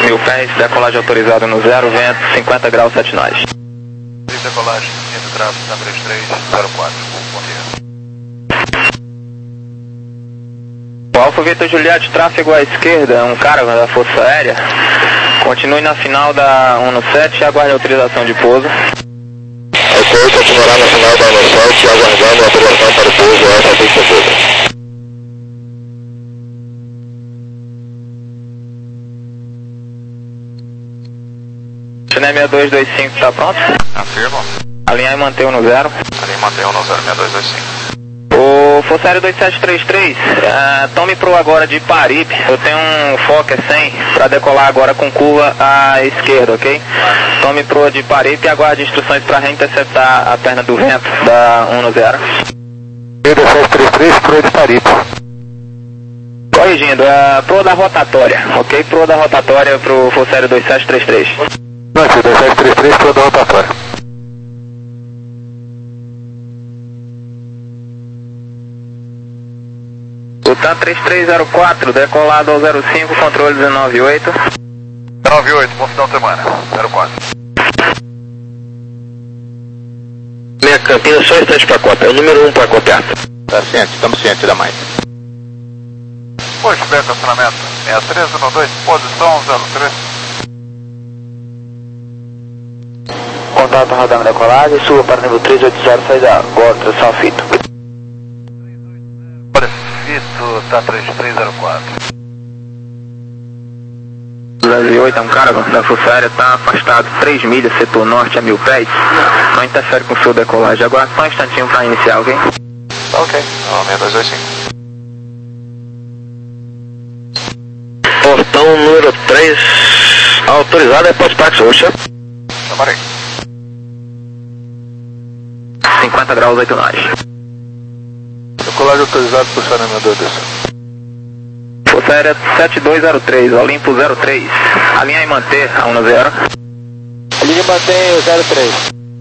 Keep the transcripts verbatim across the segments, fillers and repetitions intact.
mil pés, decolagem autorizada no zero, vento, cinquenta graus, sete nós. Decolagem, indo tráfego, número três zero quatro, bom dia. Alfa Vitor Juliette, tráfego à esquerda, um cara da Força Aérea. Continue na final da um sete e aguarde a autorização de pouso. Ok, continuará na final da um sete e aguardando a autorização para o pouso Alfa Vitor Juliette. China seis dois dois cinco está pronto? Afirmo. Alinhar e manter no zero. Alinhar e manter no zero, seis dois dois cinco. O Força Aérea dois sete três três, uh, tome pro agora de Paripe. Eu tenho um Fokker cem para decolar agora com curva à esquerda, ok? Tome pro de Paripe e aguarde instruções para reinterceptar a perna do vento da um zero. dois sete três três, pro de Paripe. Corrigindo, uh, pro da rotatória, ok? Pro da rotatória pro Força Aérea dois sete três três. Não, dois sete três três, pro da rotatória. Tutan três três zero quatro, decolado ao zero cinco, controle dezenove oito. dezenove oito, bom final de semana, zero quatro. Minha Campina só instante para cota, é o número um para coperta. Tá ciente, estamos cientes da mais. Pois, bem, estacionamento, seis três um dois, posição zero três. Contato radar decolagem, suba para nível três oito zero, saída agora, tração fito. Fito, tá três três zero quatro. duzentos e oito é um cara da Força Aérea, está afastado três milhas, setor norte a mil pés. Não interfere com sua decolagem. Agora só um instantinho para iniciar, ok? Tá ok, seis dois dois cinco. Portão número três, autorizado é pós-pax, oxa. Chamarei. cinquenta graus, oito nós. Decolagem autorizado por saneamento desse. Força Aérea sete dois zero três, Olimpo zero três. Alinhar e manter a um zero. Alinha e mantém o zero três.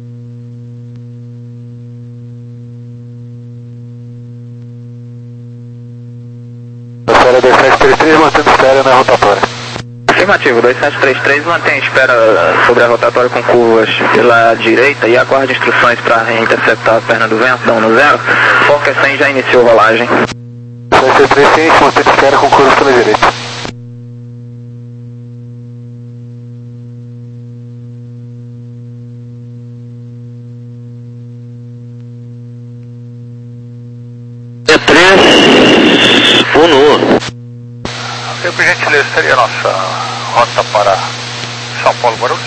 Força Aérea dois sete três três, mantendo espera na rotatória. Afirmativo, dois sete três três, mantém espera sobre a rotatória com curvas pela direita e aguarde instruções para interceptar a perna do vento da um zero. Fokker cem já iniciou rolagem. dois sete três três, mantendo espera com curvas pela direita. É três um um. Eu, por gentileza, seria a nossa rota para São Paulo, Guarulhos?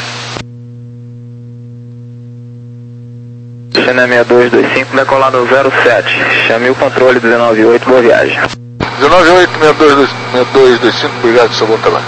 China seis dois dois cinco, decolado ao zero sete. Chame o controle dezenove oito, boa viagem. dezenove oito, seis dois dois cinco, obrigado, seu bom trabalho.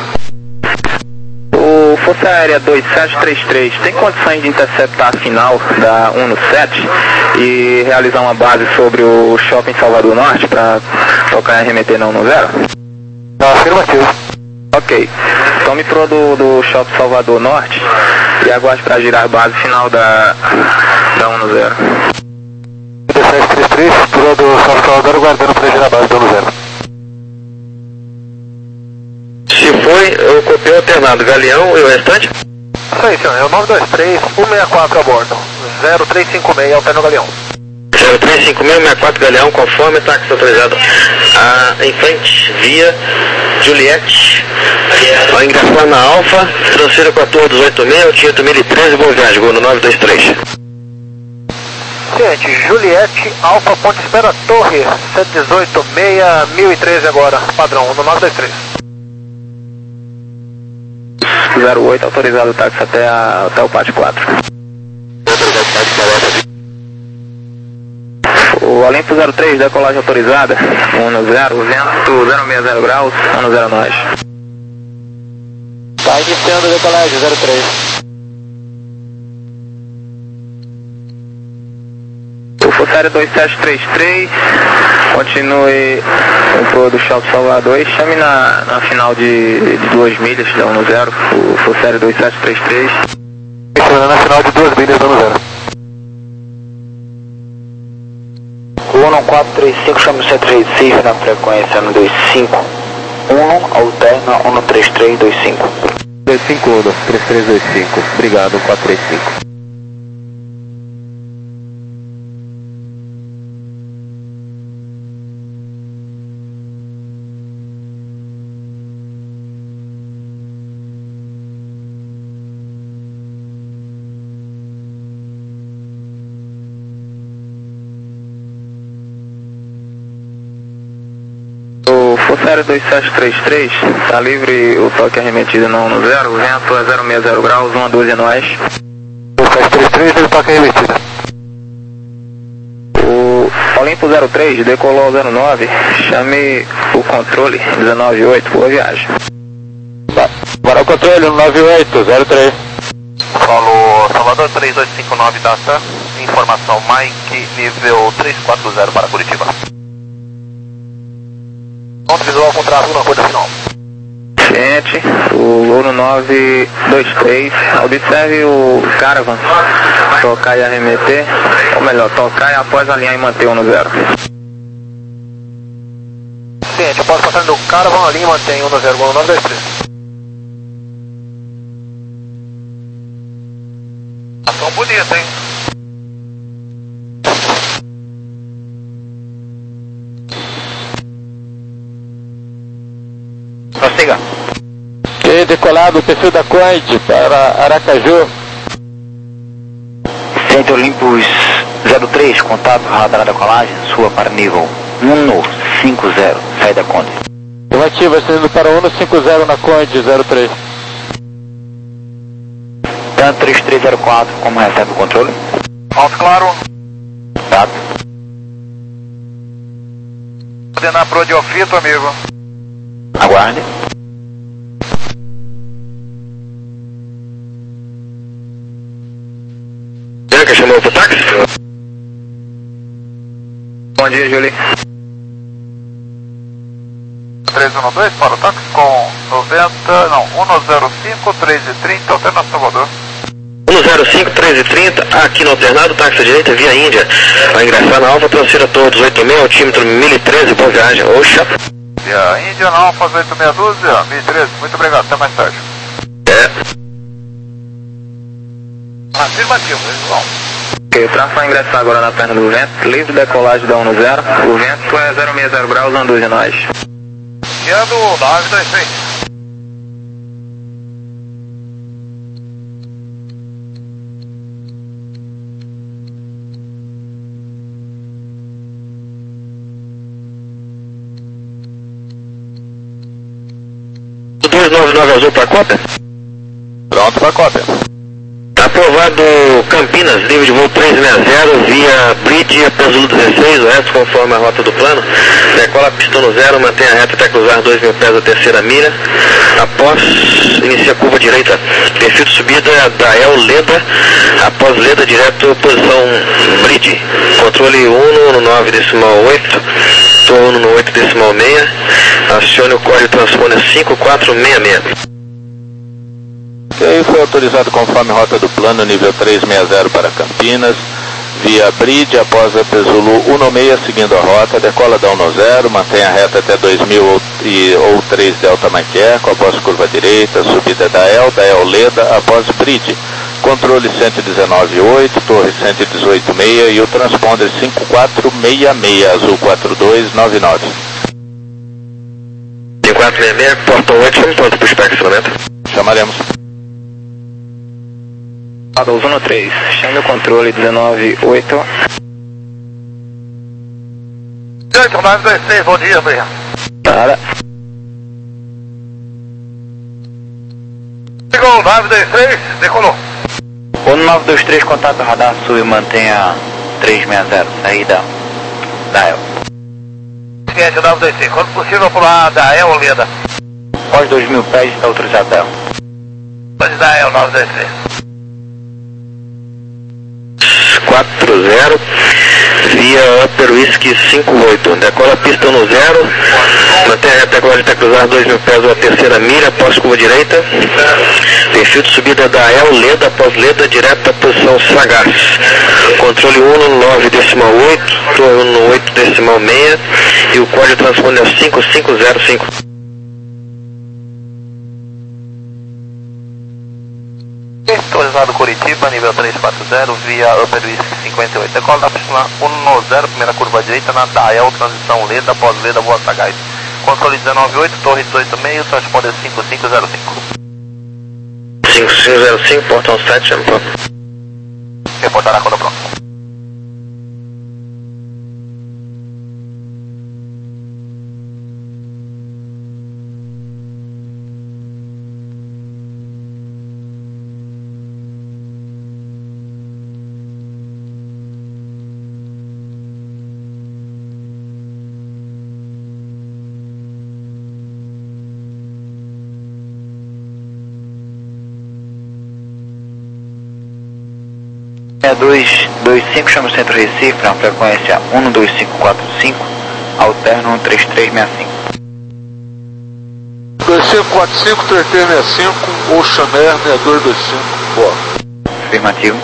O Força Aérea dois sete três três tem condições de interceptar a final da um sete e realizar uma base sobre o Shopping Salvador Norte para tocar e arremeter na um zero? Afirmativo. Ok. Tome pro do, do Shopping Salvador Norte e aguarde para girar a base final da, da um zero. dois sete três três, pro do Shopping Salvador, guardando para girar a base da um zero. Se foi, eu copiei alternado, Galeão e o restante? Isso aí, senhor, é o nove dois três um seis quatro a bordo, zero três cinco seis, alterno Galeão. zero três cinco seis, seis quatro Galeão, conforme táxi autorizado. Ah, em frente, via Juliette, vai engaçar na Alfa, transfira para a torre dos oito seis, eu tinha oito mil e treze, boa viagem, gol no nove dois três. Ciente, Juliette, Alfa, ponte espera, torre, sete dezoito, seis mil e treze agora, padrão, no nove dois três. zero oito, autorizado o táxi até, a, até o pátio quatro. O Olimpo zero três, decolagem autorizada, um zero, vento zero seis zero graus, um zero nós. Tá iniciando a decolagem, zero três. O Força Aérea dois sete três três, continue no pro do Shopping Salvador e chame na, na final de, de duas milhas da um zero, o Força Aérea dois sete três três. Chama na final de duas milhas da um zero. um quatro três cinco, chama o centro de Recife na frequência um dois cinco um, alterna um três três dois cinco. dois cinco um, três três dois cinco. Obrigado, quatro três cinco. Forçário dois sete três três, tá livre o toque arremetido não no zero, o vento é zero sessenta graus, uma doze no oeste. dois sete três três, ele toque arremetida. O Olimpo zero três decolou ao zero nove, chame o controle dezenove oito, boa viagem. Para o controle nove oito zero três. Falou Salvador três dois cinco nove data, informação Mike nível três quatro zero para Curitiba. Ponto visual com tráfego na curta final. Gente, o Ouro nove dois três, observe o Caravan tocar e arremeter, ou melhor, tocar e após alinhar e manter um no zero. Gente, eu posso passar do Caravan ali e mantém um no zero, um nove dois três. Ação bonita, hein? Prossiga. Ok, decolado, perfil da Coide para Aracaju. Centro Olympus zero três, contato, radar da colagem, sua para nível um cinco zero, saída Conde. Afirmativa, saindo para um cinco zero na Coide zero três. Tanto três três zero quatro, como recebe o controle? Alto claro. Dado. Coordenar pro de ofito, amigo. Aguarde. Bianca chamou pro táxi? Bom dia, Julie. três um dois para o táxi com noventa, não, um zero cinco, três e trinta, alternação Salvador. um zero cinco, três e trinta, aqui no alternado, táxi à direita, via Índia. Vai ingressar na Alfa, transfira todos, oito seis, altímetro mil e treze, boa viagem. Oxa. Via Índia na Alfa oito seis doze, mil e treze, muito obrigado, até mais tarde. É. Afirmativo, eles vão. Ok, o tráfego vai ingressar agora na perna do vento, livre decolagem da um no zero, o vento é zero sessenta graus, uma doze nós. Guiando nove dois três. dois nove nove azul para cópia? Pronto para cópia. Aprovado Campinas, nível de voo três seis zero, via Bridge, Pesulo dezesseis, o resto conforme a rota do plano. Decola pistão no zero, mantém a reta até cruzar dois mil pés da terceira milha. Após, inicia a curva direita, perfil de subida da El Leda, após Leda direto, posição Bridge. Controle um no nove decimal oito, torno no oito decimal seis, acione o código transponder cinco quatro seis seis. Ok, foi autorizado conforme rota do plano, nível três seis zero para Campinas, via Bridge, após a Pesulo um seis, seguindo a rota, decola da um zero, mantém a reta até dois mil ou, e, ou três Delta Maqueco, após curva direita, subida da El, da El Leda, após Bridge, controle cento e dezenove oito, torre cento e dezoito seis e o transponder cinco quatro seis seis, azul quatro dois nove nove. cinco quatro seis seis, porta oito, chama pronto para o espectramento. Chamaremos. Adolfo no três, chame o controle dezenove oito. oito nove dois seis, bom dia, Bria. Nada. Ligou nove dois três, decolou. um nove dois três, contato radar sul e mantenha três seis zero, saída da El. Seguinte, nove dois seis, quando possível pular da El Leda. Após dois mil pés está autorizado da El. Pode dar El nove dois três. quatro zero, via Upper Whisky cinco oito, decola pista no zero, mantém a reta até cruzar dois mil pés da terceira milha, após curva direita, perfil de subida da El Leda, após Leda, direto à posição Sagaz, controle um no nove decimal oito, torno no oito decimal seis e o código transponder cinco cinco zero cinco. autorizado Curitiba, nível três quatro zero, via Upper Whisky cinquenta e oito. Decola da pista um zero, primeira curva à direita, na Dial, transição Leda, pós-Leda, Boa Sagaz. Controle dezenove oito, torre dezoito meio, transponder cinco cinco zero cinco. cinco cinco zero cinco, portão sete, chama pronto. Reportará quando pronto. seis dois dois cinco, chama o centro Recife, na frequência um dois cinco quatro cinco, alterno um três três seis cinco. dois cinco quatro cinco, três três seis cinco, ou Chamer seis dois dois cinco, boa. Afirmativo.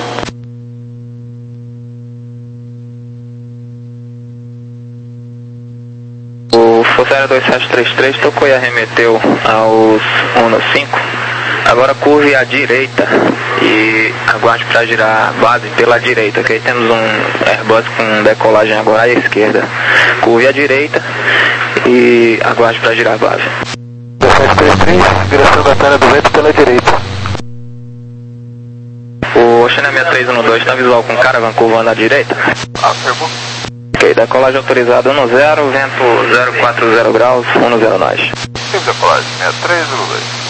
O Forçário dois sete três três tocou e arremeteu aos um cinco. Agora curve à direita e aguarde para girar a base pela direita, ok? Temos um Airbus com decolagem agora à esquerda. Curve à direita e aguarde para girar a base. sete três três, direção da perna do vento pela direita. O Oceania sessenta e três um dois está visual com Caravan curvando à direita. Afirmo. Ok, decolagem autorizada um zero, vento zero quatro zero graus, um zero nós. Sim, decolagem sessenta e três um dois.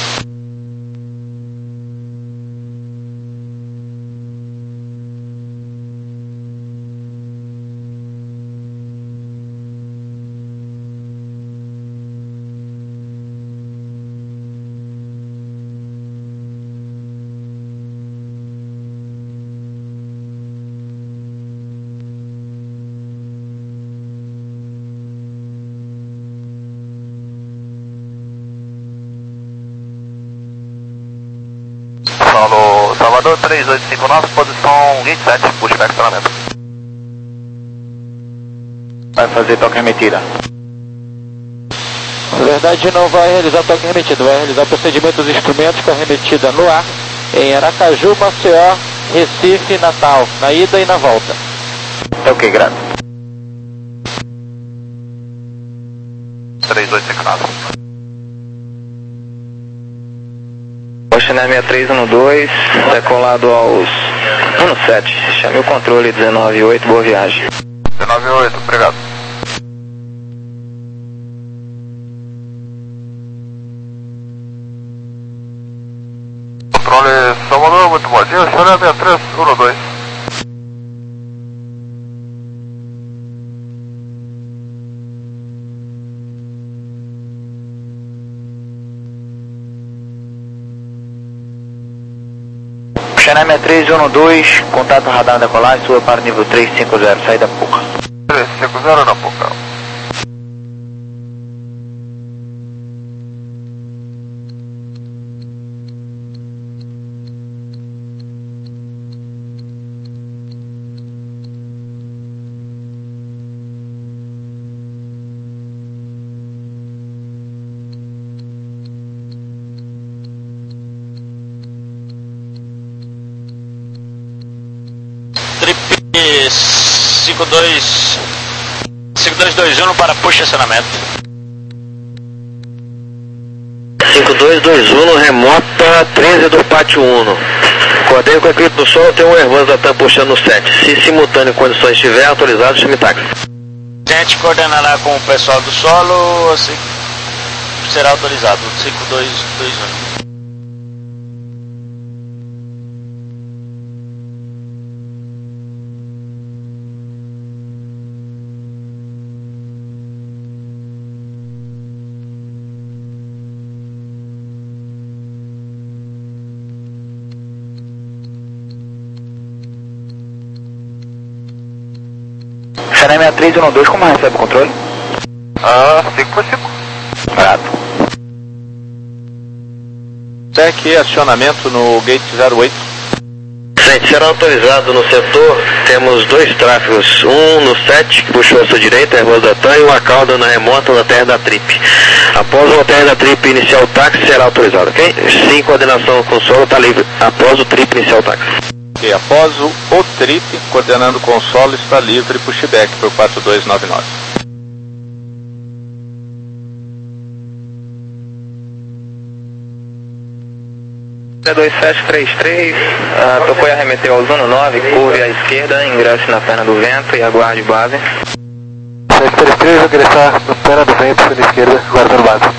Solo Salvador três oito cinco nove, posição gate sete, pushback estacionamento. Vai fazer toque remetida. Na verdade não vai realizar toque remetido, vai realizar procedimento dos instrumentos com a remetida no ar em Aracaju, Maceió, Recife e Natal, na ida e na volta. Ok, grato. três oito cinco nove. Oceania sessenta e três um dois, decolado aos um sete. Chame o controle dezenove oito, boa viagem. dezenove oito, obrigado. Controle Salvador, muito bom dia, Oceania sessenta e três um dois. Oceania sessenta e três um dois, contato radar decolagem, sua para nível três cinco zero, saída Puca. três cinco zero na Puca. cinco dois dois um para push estacionamento. cinco dois dois um, remota treze do pátio um. Acordei com a equipe do solo, tem um Airbus da TAM puxando no sete. Se simultâneo condições estiver autorizado, chame táxi. A gente coordenará com o pessoal do solo, assim será autorizado, cinco dois dois um. Oceania sessenta e três um dois, como recebe o controle? Ah, cinco por cinco. Grato. Tec, acionamento no gate zero oito. Frente, será autorizado no setor, temos dois tráfegos, um no sete, que puxou a sua direita, é a Rua da Tan, e uma cauda na remota na terra da Trip. Após o terra da Trip iniciar o táxi, será autorizado, ok? Sim, coordenação com o solo está livre, após o Trip iniciar o táxi. Ok, após o, o Trip, coordenando com o solo, está livre pushback por quatro dois nove nove. dois sete três três, uh, tocou e arremeteu ao Zuno nove, curve à esquerda, ingresse na perna do vento e aguarde base. sete três três, ingressar na perna do vento, perna esquerda, aguardando base.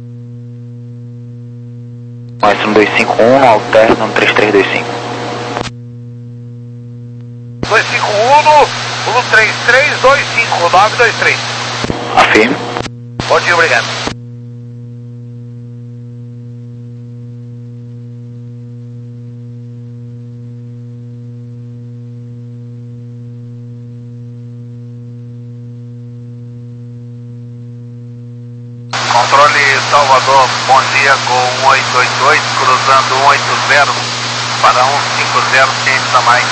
Maestro dois cinco um, alterno três três dois cinco. dois cinco um, um três três dois cinco, nove dois três. Afirme. Bom dia, obrigado. Controle Salvador, bom dia, com um oito oito oito, cruzando um oito zero para um cinco zero, ciente da Mike.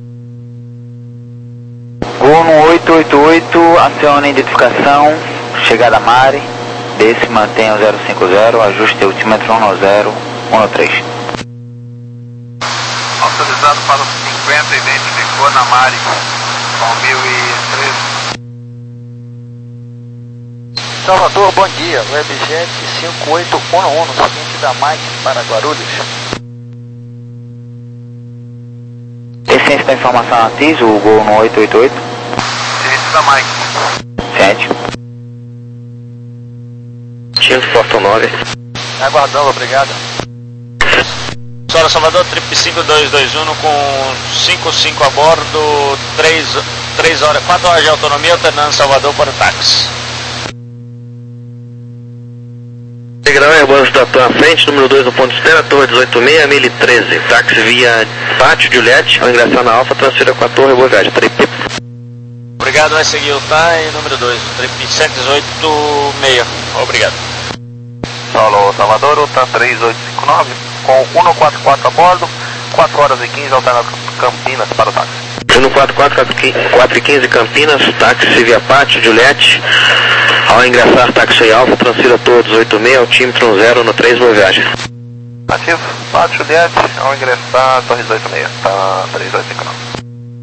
Gol no oito oito oito, acione identificação, chegada Mari, desce, mantenha o zero cinco zero, ajuste altímetro um zero um três. Autorizado para os cinquenta, identificou na Mari, com mil e treze. Salvador, bom dia, Webjet cinco oito um um, seguinte da Mike para Guarulhos. Essência da informação na T I S, o gol no oito oito oito. Ciente da Mike. Ciente. Tinto Porto nove. Aguardando, obrigado. Senhora Salvador, Trip cinco dois dois um com cinco cinco a bordo, três horas, quatro horas de autonomia, alternando Salvador para o táxi. Integral Airbus da Tan à frente, número dois no ponto de espera, torre dezoito seis, mil e treze. Táxi via Pátio Juliette, ao ingressar na Alfa, transfira com a torre, boa viagem. Trip. Obrigado, vai seguir o T A E número dois, Trip sete oito seis. Obrigado. Solo Salvador, o T A três oito cinco nove, com um quatro quatro a bordo, quatro horas e quinze, alternando Campinas para o táxi. um quatro quatro, quatro e quinze Campinas, táxi via Pátio Juliette. Ao ingressar táxi Alfa, transfira torre dezoito seis, altímetro um zero no três, boa viagem. Ativo, Pátio Juliette, ao ingressar torre dezoito seis, tá três oito cinco nove.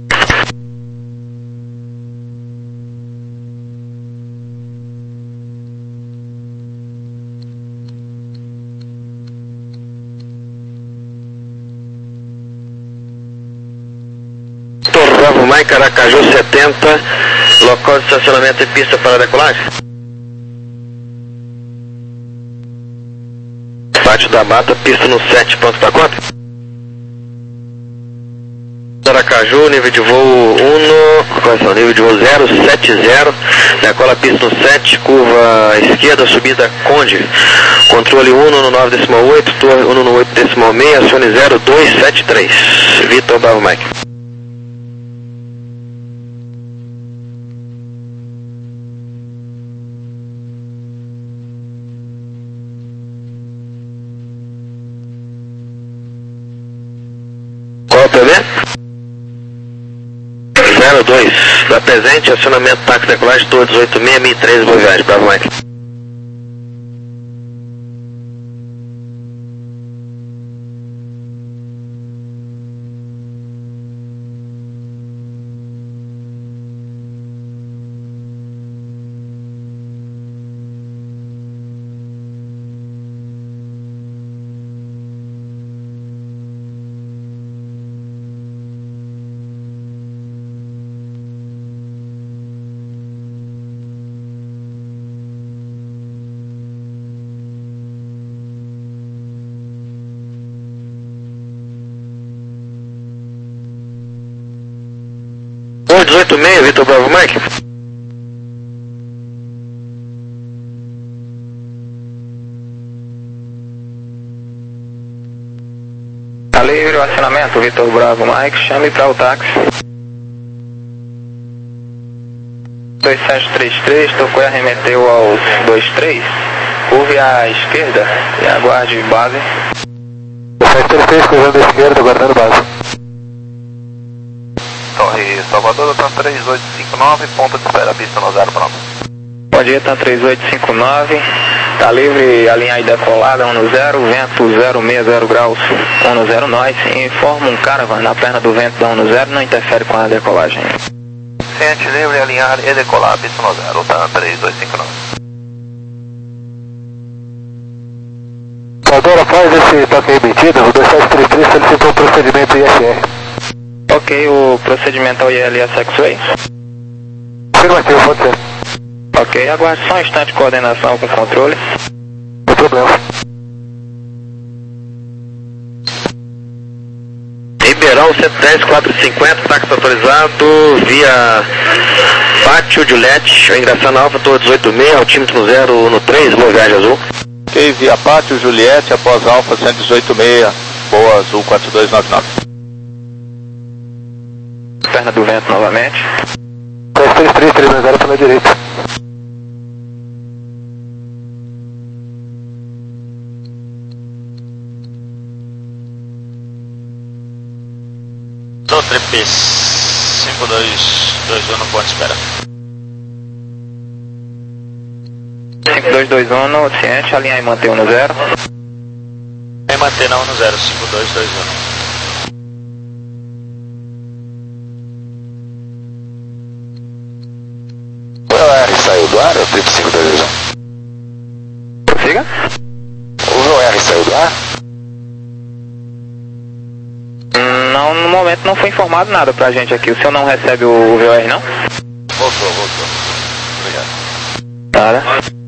Bravo Mike, Aracaju setenta, local de estacionamento e pista para decolagem. Pátio da Mata, pista no sete, pronto para conta. Aracaju, nível de voo um, correção, nível de voo zero sete zero, decola pista no sete, curva esquerda, subida Conde, controle um no nove decimal oito, torre um no oito decimal seis, acione zero dois sete três, Vitor Bravo Mike. Qual é o P B? zero dois, da presente, acionamento táxi decolagem, torre dezoito seis, mil e treze, boa viagem, Bravo Mike. Torre dezoito seis, Vitor Bravo Mike. Tá livre o acionamento, Vitor Bravo Mike, chame para o táxi. dois sete três três, tocou e arremeteu aos dois três, curve à esquerda e aguarde base. dois sete três três, cruzando à esquerda, aguardando base. dia, Salvador, TAM três oito cinco nove, ponto de espera, pista no zero, pronto. Bom dia, TAM três oito cinco nove, tá livre, a linha aí decolada, um no zero, vento zero seis zero graus, um no zero, nós, informa um caravan na perna do vento da um no zero, não interfere com a decolagem. Ciente livre, alinhar e decolar, pista no zero, TAM três dois cinco nove. Salvador, após esse toque emitido, o dois sete três três solicitou o procedimento I S R. Ok, o procedimento é o I L S X-Way? Afirmativo, pode ser. Ok, aguarde só um instante de coordenação com o controle. Sem problema. Ribeirão cento e dez, quatrocentos e cinquenta, táxi autorizado via Pátio Juliette, ingressando na Alfa, torre dezoito seis, altímetro zero no três, boa viagem azul. Ok, via Pátio Juliette, após Alfa cento e dezoito seis, boa azul quatro dois nove nove. Perna do vento novamente. dois três três três zero pela direita. Sou trip cinco dois dois um no ponto de espera. cinco dois dois um, no ciente, alinhar e manter um no zero. E manter não no zero, cinco dois dois um. O R saiu do ar, é o trip cinco dois dois um. Prossiga. O V O R saiu do ar? Não, no momento não foi informado nada pra gente aqui. O senhor não recebe o V O R, não? Voltou, voltou. Obrigado. Nada.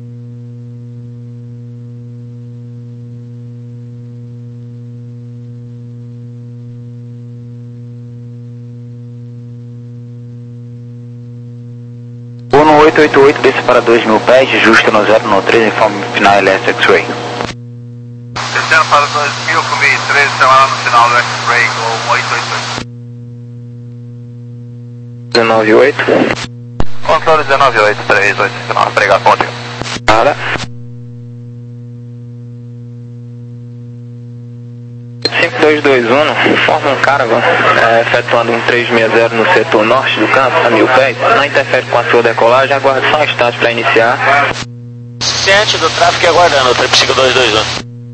um oito oito oito, desce para dois mil pés, justo no zero no três, informe final L S X-Ray. Descendo para dois mil, com mil e treze, semana no final do X-Ray, com um oito oito oito. dezenove oito. Controle dezenove oito, três oito cinco nove, obrigado, contigo. Nada. cinco dois dois um, forma um caravan, é, efetuando um três seis zero no setor norte do campo, a mil pés, não interfere com a sua decolagem, aguarde só um instante para iniciar. Ciente do tráfego e aguardando o trip cinco dois dois um.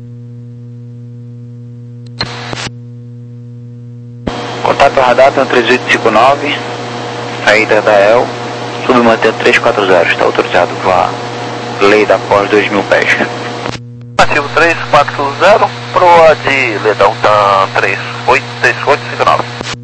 Contato radar, TAM três oito cinco nove, saída da E L, submanter três quatro zero, está autorizado voar lei da pós dois mil pés. Ativo três quatro zero, proa de Ledão, TAM três oito cinco nove.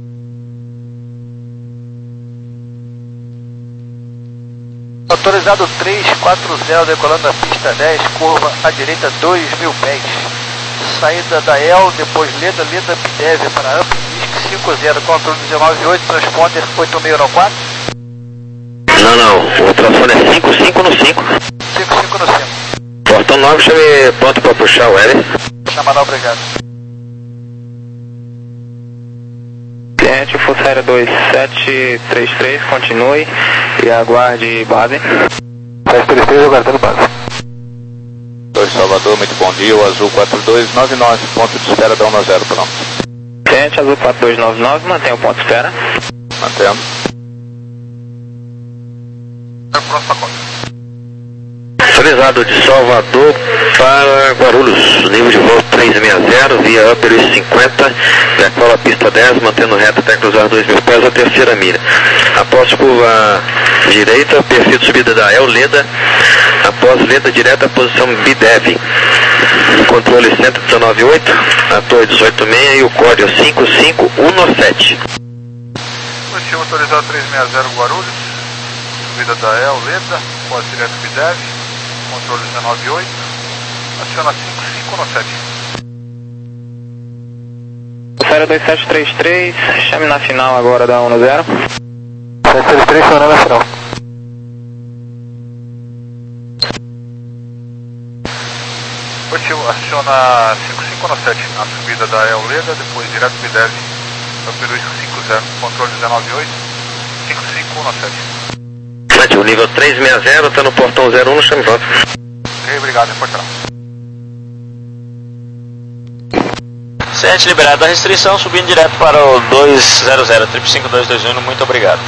Autorizado três quatro zero, decolando a pista dez, curva à direita dois mil pés. Saída da E L, depois Leda, Leda Pidev para Amp, cinco zero, controle dezenove oito, transponder oito seis no quatro. Não, não, o transfone é cinco cinco no cinco. cinco cinco no cinco. Portão nove, chame pronto para puxar o L. Chamará, obrigado. Cliente, Força Aérea dois sete três três, continue e aguarde base. sete três três, aguardando base. dois Salvador, muito bom dia, o azul quatro dois nove nove, ponto de espera da um no zero, pronto. Cliente, azul quatro dois nove nove, mantém o ponto de espera. Mantendo. Próxima conta. Autorizado de Salvador para Guarulhos, nível de voo três seis zero, via Upper cinquenta, decola pista dez, mantendo reta até cruzar dois mil pés a terceira milha. Após curva direita, perfil de subida da E L, Leda, após Leda direta, posição Bidev. Controle cento e dezenove oito, a torre dezoito seis e o código cinco cinco um sete. Positivo autorizado três seis zero Guarulhos, subida da E L, Leda, pós direto Bidev, controle dezenove oito, aciona cinco cinco um sete. Série dois sete três três, chame na final agora da um no zero. sete três três, chamando na final. Positivo, aciona cinco cinco um sete na subida da E L, Leda, depois direto Bidev, Upper cinco zero, controle dezenove oito, cinco cinco um sete. O nível três seis zero, está no portão zero um, no chame volta. Ok, obrigado, reportará. Tenente liberado da restrição, subindo direto para o dois zero zero, cinco cinco dois dois um, muito obrigado.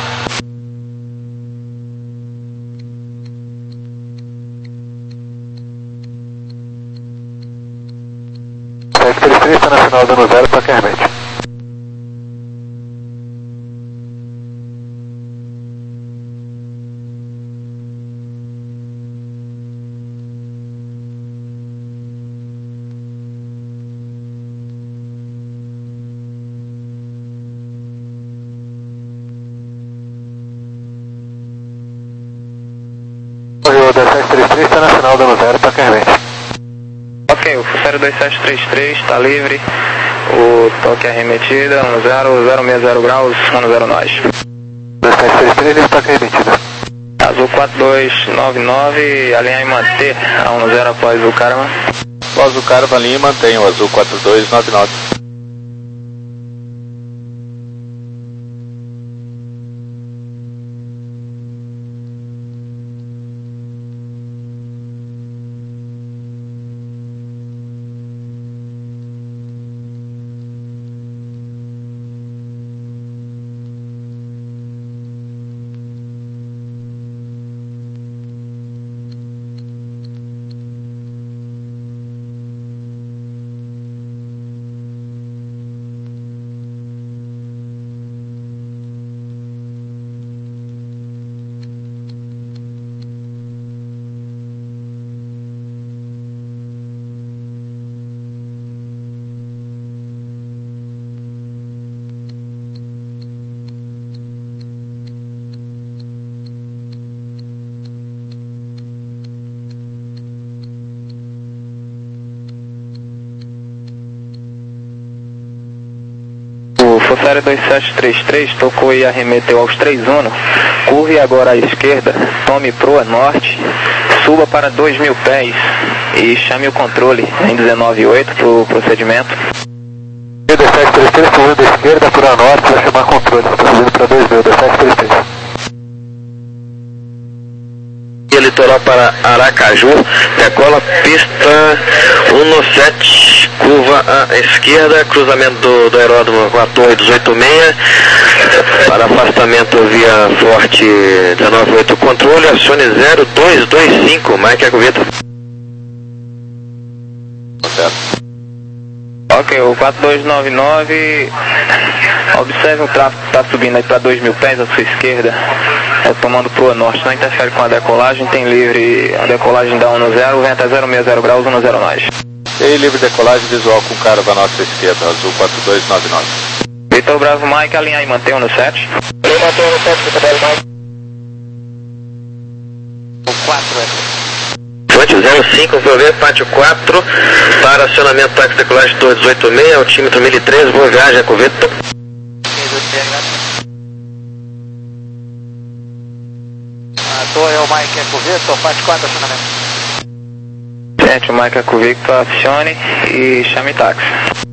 sete três três está na final dando zero para Kermete. O sete três três está na final dando zero para Kermete. Ok, o zero dois sete três três está livre, o toque arremetida, um zero zero seis zero graus, um zero nós. dois sete três três, ele toque arremetida. Azul quatro dois nove nove, alinhar e manter a um zero após o Caravan. Após o Caravan ali, mantenha o Azul quatro dois nove nove. O zero dois sete três três tocou e arremeteu aos três Uno, curve agora à esquerda, tome proa norte, suba para dois mil pés e chame o controle em dezenove oito para o procedimento. dois sete três três, subindo da esquerda, proa norte, vai chamar controle, está subindo para dois mil, dois sete três três. Litoral para Aracaju, decola pista um sete, curva à esquerda, cruzamento do, do aeródromo com a torre dos oito seis, para afastamento via forte dezenove oito, controle, acione zero dois dois cinco, Mike Acovita. Ok, o quatro dois nove nove, observe o tráfego que está subindo aí para dois mil pés à sua esquerda, é, tomando proa norte, não interfere com a decolagem, tem livre a decolagem da um zero, vento a zero seis zero graus, um zero nós. E livre decolagem visual com Caravan à nossa esquerda, Azul quatro dois nove nove. Vitor Bravo Mike, alinhar e manter um no sete. Eu mantenho no sete, Vitor Bravo Mike. O quatro é. Fonte zero cinco, vou ver, pátio quatro, para acionamento táxi decolagem torre dezoito seis, altímetro mil e três, boa viagem, Acovita. A torre é o Mike Acovita, pátio quatro, acionamento. Gente, o Mike Acovita, acione e chame táxi.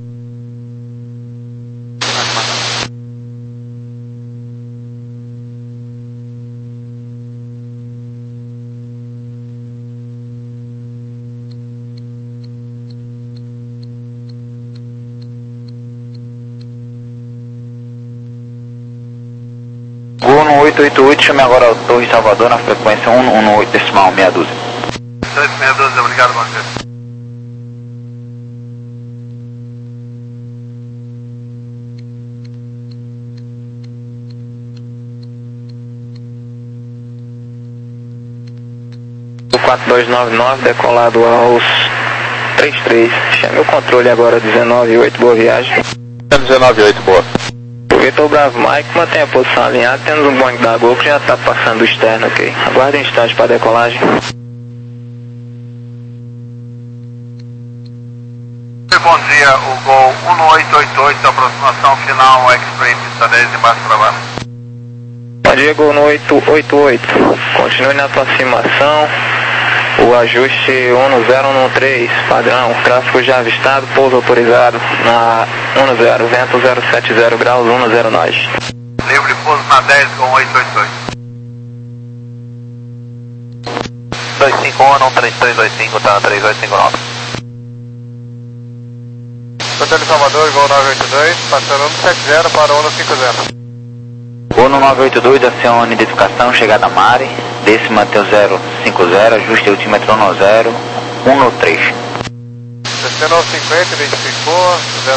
Gol no oito oito oito, chame agora a Torre Salvador na frequência um um oito decimal meia dúzia. dois seis doze, obrigado, Bandeira. O quatro dois nove nove, decolado aos três três, chame o controle agora dezenove oito, boa viagem. dezenove oito, boa. Vitor Bravo Mike, mantenha a posição alinhada, temos um Boeing da Gol que já está passando do externo, ok? Aguarde um instante para a decolagem. Bom dia, o Gol um oito oito oito, aproximação final, X-Ray, pista dez, embaixo para baixo. Bom dia, Gol no oito oito oito, continue na aproximação, o ajuste um zero um três, padrão, tráfego já avistado, pouso autorizado na um zero, vento zero sete zero graus, um zero nós. Livre pouso na dez com oito oito oito. dois cinco um, três três dois cinco, tá, três oito cinco nove. Hotel Salvador, igual nove oito dois, passando um sete zero para um cinco zero. Uno nove oito dois, acione identificação, chegada a Mare, desse mantém o zero cinco zero, ajuste altímetro um zero um três. Descendo ao cinquenta, identificou, zero